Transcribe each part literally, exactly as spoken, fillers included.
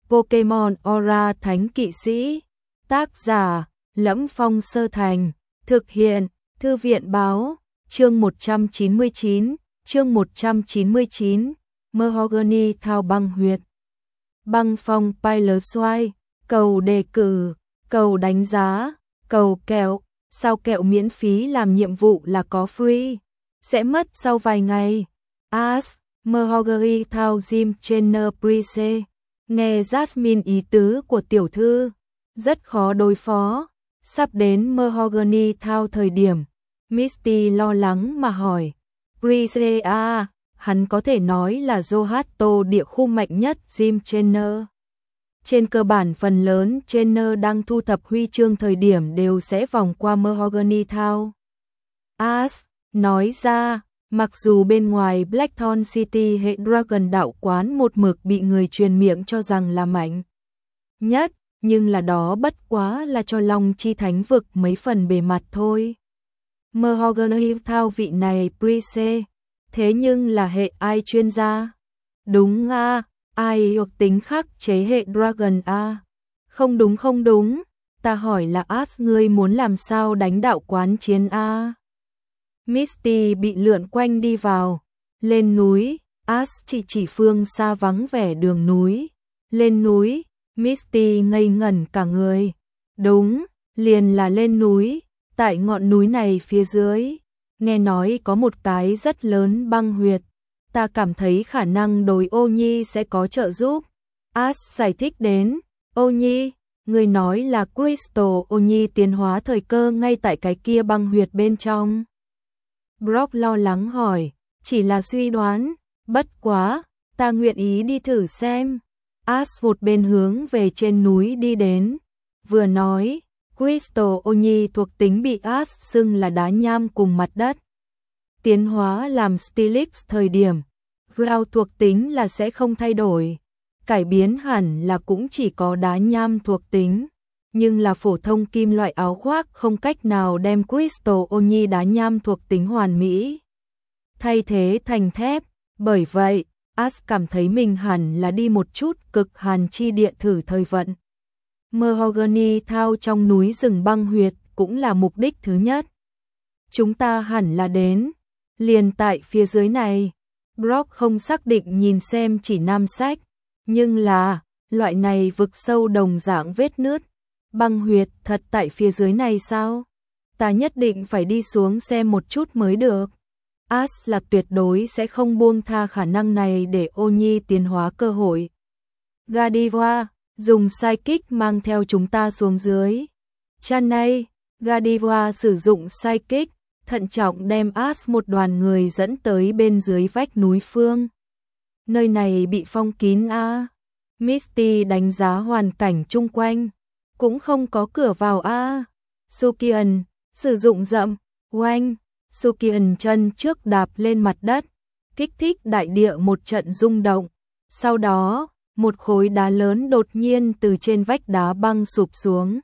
Pokemon Aura Thánh Kỵ Sĩ. Tác giả: Lẫm Phong Sơ Thành. Thực hiện: Thư viện Báo. Chương một trăm chín mươi chín. Chương một trăm chín mươi chín. Mahogany Thao Băng Huyệt. Băng Phong Pilot Xoay. Cầu đề cử, cầu đánh giá, cầu kẹo. Sao kẹo miễn phí làm nhiệm vụ là có free, sẽ mất sau vài ngày. As, Mahogany Thao Jim Trainer Prise. Nghe Jasmine ý tứ của tiểu thư, rất khó đối phó. Sắp đến Mahogany Thao thời điểm, Misty lo lắng mà hỏi. Prise à, hắn có thể nói là Johto địa khu mạnh nhất Jim Trainer. Trên cơ bản phần lớn trainer đang thu thập huy chương thời điểm đều sẽ vòng qua Mahogany Thao. As nói ra, mặc dù bên ngoài Blackthorn City hệ Dragon đạo quán một mực bị người truyền miệng cho rằng là mạnh nhất, nhưng là đó bất quá là cho Long Chi Thánh vực mấy phần bề mặt thôi. Mahogany Thao vị này Prise, thế nhưng là hệ ai chuyên gia? Đúng a, à, ai hoặc tính khắc chế hệ Dragon a? À? Không đúng không đúng, ta hỏi là As ngươi muốn làm sao đánh đạo quán chiến a? À? Misty bị lượn quanh đi vào. Lên núi, As chỉ chỉ phương xa vắng vẻ đường núi. Lên núi, Misty ngây ngẩn cả người. Đúng, liền là lên núi, tại ngọn núi này phía dưới. Nghe nói có một cái rất lớn băng huyệt. Ta cảm thấy khả năng đối Ô Nhi sẽ có trợ giúp. As giải thích đến. Ô Nhi, người nói là Crystal Ô Nhi tiến hóa thời cơ ngay tại cái kia băng huyệt bên trong. Brock lo lắng hỏi, chỉ là suy đoán, bất quá, ta nguyện ý đi thử xem. As một bên hướng về trên núi đi đến, vừa nói, Crystal Ô Nhi thuộc tính bị As xưng là đá nham cùng mặt đất. Tiến hóa làm Steelix thời điểm, Ground thuộc tính là sẽ không thay đổi, cải biến hẳn là cũng chỉ có đá nham thuộc tính. Nhưng là phổ thông kim loại áo khoác không cách nào đem Crystal Ô Nhi đá nham thuộc tính hoàn mỹ thay thế thành thép, bởi vậy, As cảm thấy mình hẳn là đi một chút cực hàn chi địa thử thời vận. Mahogany Thao trong núi rừng băng huyệt cũng là mục đích thứ nhất. Chúng ta hẳn là đến, liền tại phía dưới này. Brock không xác định nhìn xem chỉ nam sách, nhưng là, loại này vực sâu đồng dạng vết nứt. Băng huyệt thật tại phía dưới này sao? Ta nhất định phải đi xuống xem một chút mới được. As là tuyệt đối sẽ không buông tha khả năng này để Ô Nhi tiến hóa cơ hội. Godiva, dùng Psychic mang theo chúng ta xuống dưới. Chanay, Godiva sử dụng Psychic, thận trọng đem As một đoàn người dẫn tới bên dưới vách núi phương. Nơi này bị phong kín a. À. Misty đánh giá hoàn cảnh chung quanh. Cũng không có cửa vào a. À. Sukian sử dụng dậm, oanh, Sukian chân trước đạp lên mặt đất, kích thích đại địa một trận rung động. Sau đó, một khối đá lớn đột nhiên từ trên vách đá băng sụp xuống,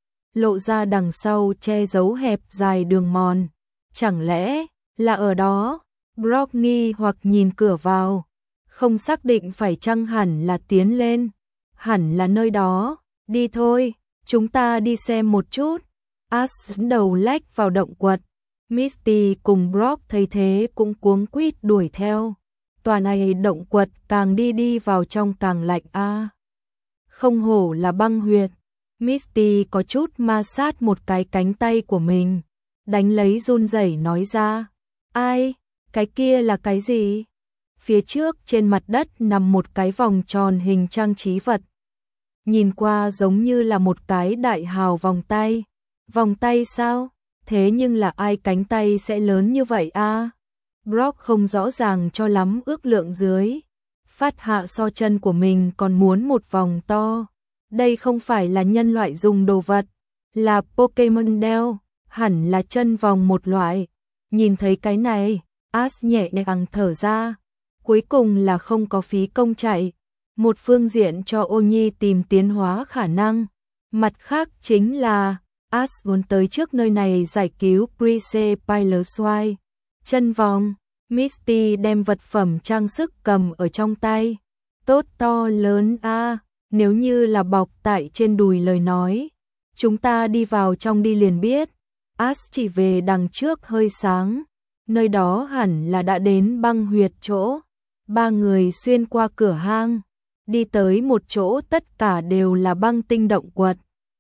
lộ ra đằng sau che giấu hẹp dài đường mòn. Chẳng lẽ là ở đó? Brock nghi hoặc nhìn cửa vào, không xác định phải chăng hẳn là tiến lên, hẳn là nơi đó. Đi thôi. Chúng ta đi xem một chút. As đầu lách vào động quật. Misty cùng Brock thấy thế cũng cuống quýt đuổi theo. Tòa này động quật càng đi đi vào trong càng lạnh a. À. Không hổ là băng huyệt. Misty có chút ma sát một cái cánh tay của mình, đánh lấy run rẩy nói ra. Ai? Cái kia là cái gì? Phía trước trên mặt đất nằm một cái vòng tròn hình trang trí vật. Nhìn qua giống như là một cái đại hào vòng tay. Vòng tay sao? Thế nhưng là ai cánh tay sẽ lớn như vậy a? À? Brock không rõ ràng cho lắm ước lượng dưới. Phát hạ so chân của mình còn muốn một vòng to. Đây không phải là nhân loại dùng đồ vật, là Pokemon đeo, hẳn là chân vòng một loại. Nhìn thấy cái này, As nhẹ nhàng thở ra. Cuối cùng là không có phí công chạy. Một phương diện cho Ô Nhi tìm tiến hóa khả năng, mặt khác chính là As muốn tới trước nơi này giải cứu Prise Pilot Xoay. Chân vòng, Misty đem vật phẩm trang sức cầm ở trong tay. Tốt to lớn a, Nếu như là bọc tại trên đùi lời nói, chúng ta đi vào trong đi liền biết. As chỉ về đằng trước hơi sáng, nơi đó hẳn là đã đến băng huyệt chỗ. Ba người xuyên qua cửa hang, đi tới một chỗ tất cả đều là băng tinh động quật.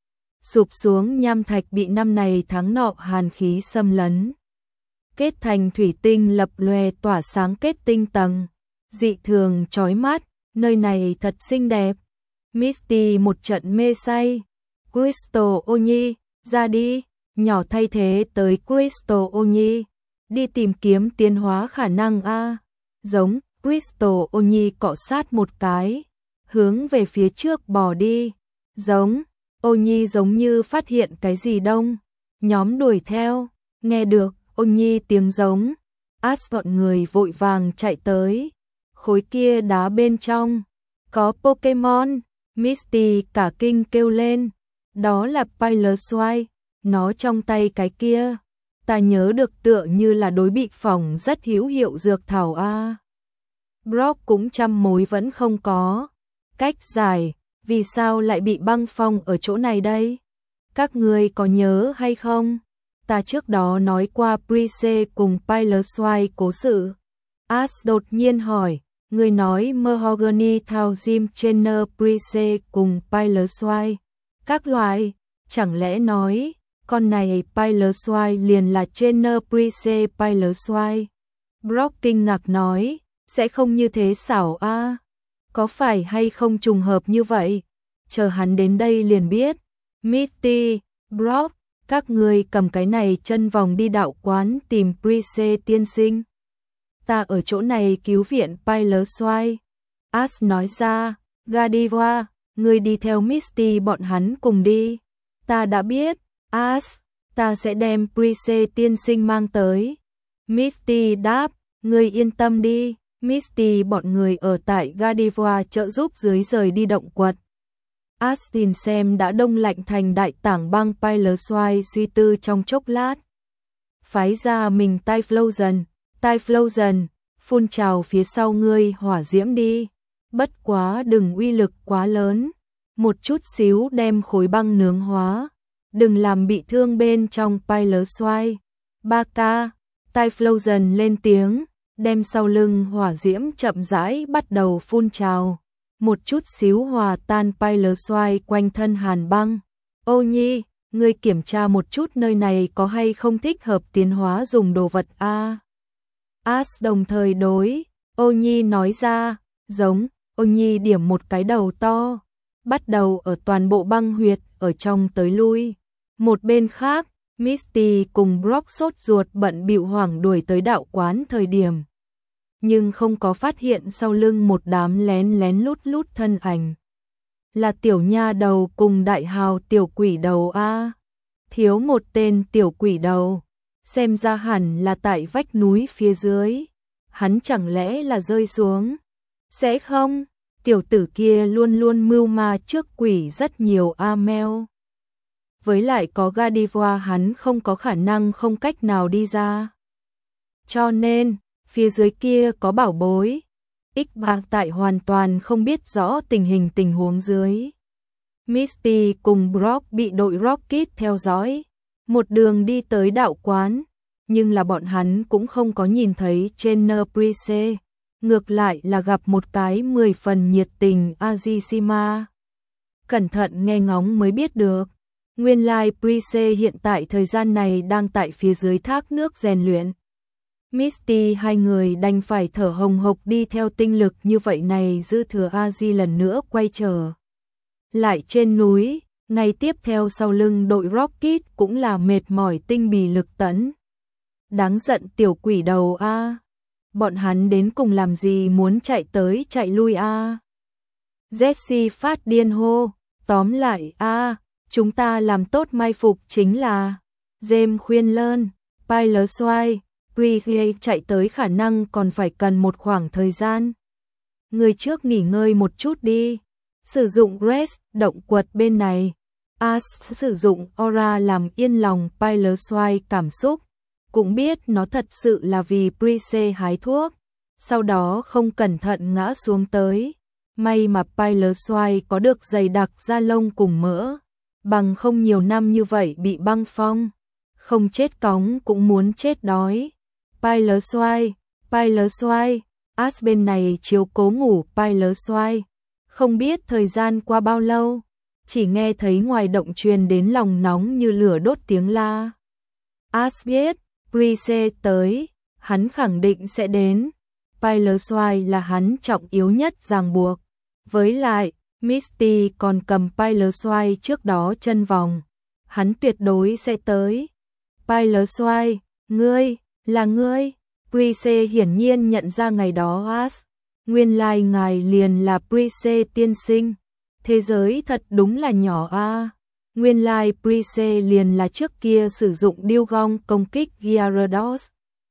Sụp xuống nham thạch bị năm này tháng nọ hàn khí xâm lấn. Kết thành thủy tinh lập lòe tỏa sáng kết tinh tầng, dị thường chói mắt, nơi này thật xinh đẹp. Misty một trận mê say. Crystal Onyi, ra đi, nhỏ thay thế tới Crystal Onyi, đi tìm kiếm tiến hóa khả năng a. Giống, Crystal Onyi cọ sát một cái, hướng về phía trước bò đi. Giống, Onyi giống như phát hiện cái gì đông, nhóm đuổi theo, nghe được Onyi tiếng giống, As bọn người vội vàng chạy tới. Khối kia đá bên trong có Pokemon. Misty cả kinh kêu lên, đó là Piloswine, nó trong tay cái kia, ta nhớ được tựa như là đối bị phỏng rất hữu hiệu dược thảo a. Brock cũng trăm mối vẫn không có cách giải, vì sao lại bị băng phong ở chỗ này đây? Các ngươi có nhớ hay không? Ta trước đó nói qua Prise cùng Piloswine cố sự. As đột nhiên hỏi, người nói Mahogany thao Jim Chenner Prise cùng Piloswine. Các loại, chẳng lẽ nói, con này Piloswine liền là Chenner Prise Piloswine? Brock kinh ngạc nói, sẽ không như thế xảo a. À? Có phải hay không trùng hợp như vậy? Chờ hắn đến đây liền biết. Misty, Brock, các người cầm cái này chân vòng đi đạo quán tìm Prise tiên sinh. Ta ở chỗ này cứu viện Piloswine. As nói ra, Godiva, ngươi đi theo Misty bọn hắn cùng đi. Ta đã biết, As, ta sẽ đem Prise tiên sinh mang tới. Misty đáp, ngươi yên tâm đi. Misty bọn người ở tại Godiva trợ giúp dưới rời đi động quật. Astin xem đã đông lạnh thành đại tảng băng. Piloswine suy tư trong chốc lát, phái ra mình Typhlosion. Typhlosion, phun trào phía sau ngươi hỏa diễm đi, bất quá đừng uy lực quá lớn, một chút xíu đem khối băng nướng hóa, đừng làm bị thương bên trong Piloswine. Ba ca, Typhlosion lên tiếng, đem sau lưng hỏa diễm chậm rãi bắt đầu phun trào, một chút xíu hòa tan Piloswine quanh thân hàn băng. Ô Nhi, ngươi kiểm tra một chút nơi này có hay không thích hợp tiến hóa dùng đồ vật a. As đồng thời đối Ô Nhi nói ra, giống. Ô Nhi điểm một cái đầu to, bắt đầu ở toàn bộ băng huyệt ở trong tới lui. Một bên khác, Misty cùng Brock sốt ruột bận bịu hoảng đuổi tới đạo quán thời điểm, nhưng không có phát hiện sau lưng một đám lén lén lút lút thân ảnh. Là tiểu nha đầu cùng đại hào tiểu quỷ đầu a. Thiếu một tên tiểu quỷ đầu, xem ra hẳn là tại vách núi phía dưới. Hắn chẳng lẽ là rơi xuống? Sẽ không, tiểu tử kia luôn luôn mưu ma trước quỷ rất nhiều Amel. Với lại có Godiva hắn không có khả năng không cách nào đi ra. Cho nên, phía dưới kia có bảo bối. Ích bạc tại hoàn toàn không biết rõ tình hình tình huống dưới. Misty cùng Brock bị đội Rocket theo dõi, một đường đi tới đạo quán, nhưng là bọn hắn cũng không có nhìn thấy Chenner Prise, ngược lại là gặp một cái mười phần nhiệt tình Azishima. Cẩn thận nghe ngóng mới biết được, nguyên lai Prise hiện tại thời gian này đang tại phía dưới thác nước rèn luyện. Misty hai người đành phải thở hồng hộc đi theo tinh lực như vậy này dư thừa Azi lần nữa quay trở lại trên núi. Ngày tiếp theo sau lưng đội Rocket cũng là mệt mỏi tinh bì lực tẫn. Đáng giận tiểu quỷ đầu a, bọn hắn đến cùng làm gì muốn chạy tới chạy lui a. Jessie phát điên hô, tóm lại a, chúng ta làm tốt mai phục chính là. James khuyên lơn, Piloswine, Prise chạy tới khả năng còn phải cần một khoảng thời gian. Người trước nghỉ ngơi một chút đi, sử dụng rest động quật bên này. As sử dụng aura làm yên lòng Piloswine cảm xúc, cũng biết nó thật sự là vì Prise hái thuốc, sau đó không cẩn thận ngã xuống tới. May mà Piloswine có được dày đặc da lông cùng mỡ, bằng không nhiều năm như vậy bị băng phong, không chết cóng cũng muốn chết đói. Piloswine, Piloswine, Ash bên này chiếu cố ngủ Piloswine. Không biết thời gian qua bao lâu, chỉ nghe thấy ngoài động truyền đến lòng nóng như lửa đốt tiếng la. Ash biết, Brice tới, hắn khẳng định sẽ đến. Piloswine là hắn trọng yếu nhất ràng buộc. Với lại, Misty còn cầm Piloswine trước đó chân vòng. Hắn tuyệt đối sẽ tới. Piloswine, ngươi, là ngươi. Brice hiển nhiên nhận ra ngày đó Ash. Nguyên lai ngài liền là Brice tiên sinh. Thế giới thật đúng là nhỏ a. À. Nguyên lai Brice liền là trước kia sử dụng điêu gong công kích Gyarados.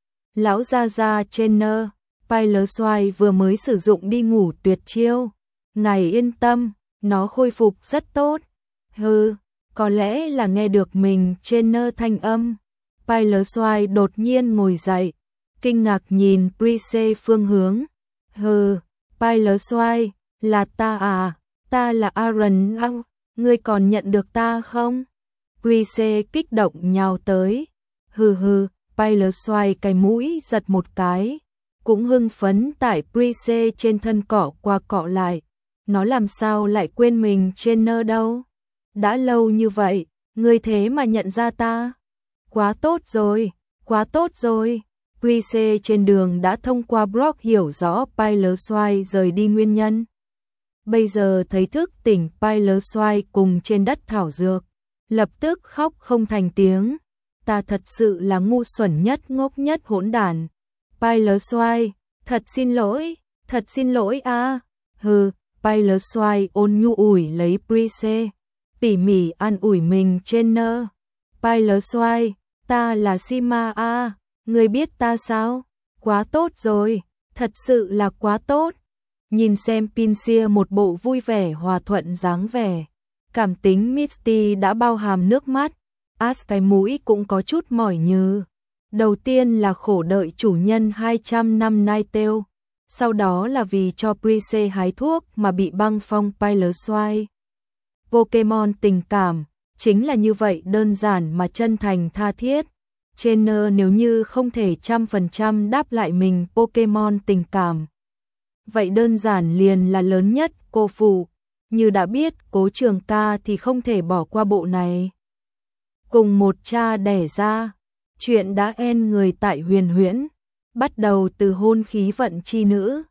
Lão gia gia Trainer, Piloswine vừa mới sử dụng đi ngủ tuyệt chiêu. Ngài yên tâm, nó khôi phục rất tốt. Hừ, có lẽ là nghe được mình Trainer thanh âm. Piloswine đột nhiên ngồi dậy, kinh ngạc nhìn Brice phương hướng. Hừ, Piloswine, là ta à, ta là Aaron Ang, ngươi còn nhận được ta không? Brice kích động nhào tới. Hừ hừ, Piloswine cái mũi giật một cái, cũng hưng phấn tại Brice trên thân cọ qua cọ lại. Nó làm sao lại quên mình trainer đâu? Đã lâu như vậy, ngươi thế mà nhận ra ta. Quá tốt rồi, quá tốt rồi. Brice trên đường đã thông qua Brock hiểu rõ Piloswine rời đi nguyên nhân. Bây giờ thấy thức tỉnh Piloswine cùng trên đất thảo dược, lập tức khóc không thành tiếng. Ta thật sự là ngu xuẩn nhất ngốc nhất hỗn đản. Piloswine, thật xin lỗi, thật xin lỗi a. À. Hừ, Piloswine ôn nhu ủi lấy Brice, tỉ mỉ an ủi mình trainer. Piloswine, ta là Sima a. À. Ngươi biết ta sao? Quá tốt rồi, thật sự là quá tốt. Nhìn xem Pinsir một bộ vui vẻ hòa thuận dáng vẻ. Cảm tính Misty đã bao hàm nước mắt. Ash cái mũi cũng có chút mỏi nhừ. Đầu tiên là khổ đợi chủ nhân hai trăm năm Ninetale. Sau đó là vì cho Brice hái thuốc mà bị băng phong Piloswine. Pokemon tình cảm, chính là như vậy đơn giản mà chân thành tha thiết. Trainer nếu như không thể trăm phần trăm đáp lại mình Pokemon tình cảm. Vậy đơn giản liền là lớn nhất cô phụ. Như đã biết Cố Trường Ca thì không thể bỏ qua bộ này. Cùng một cha đẻ ra, chuyện đã en người tại Huyền Huyễn. Bắt đầu từ hôn khí vận chi nữ,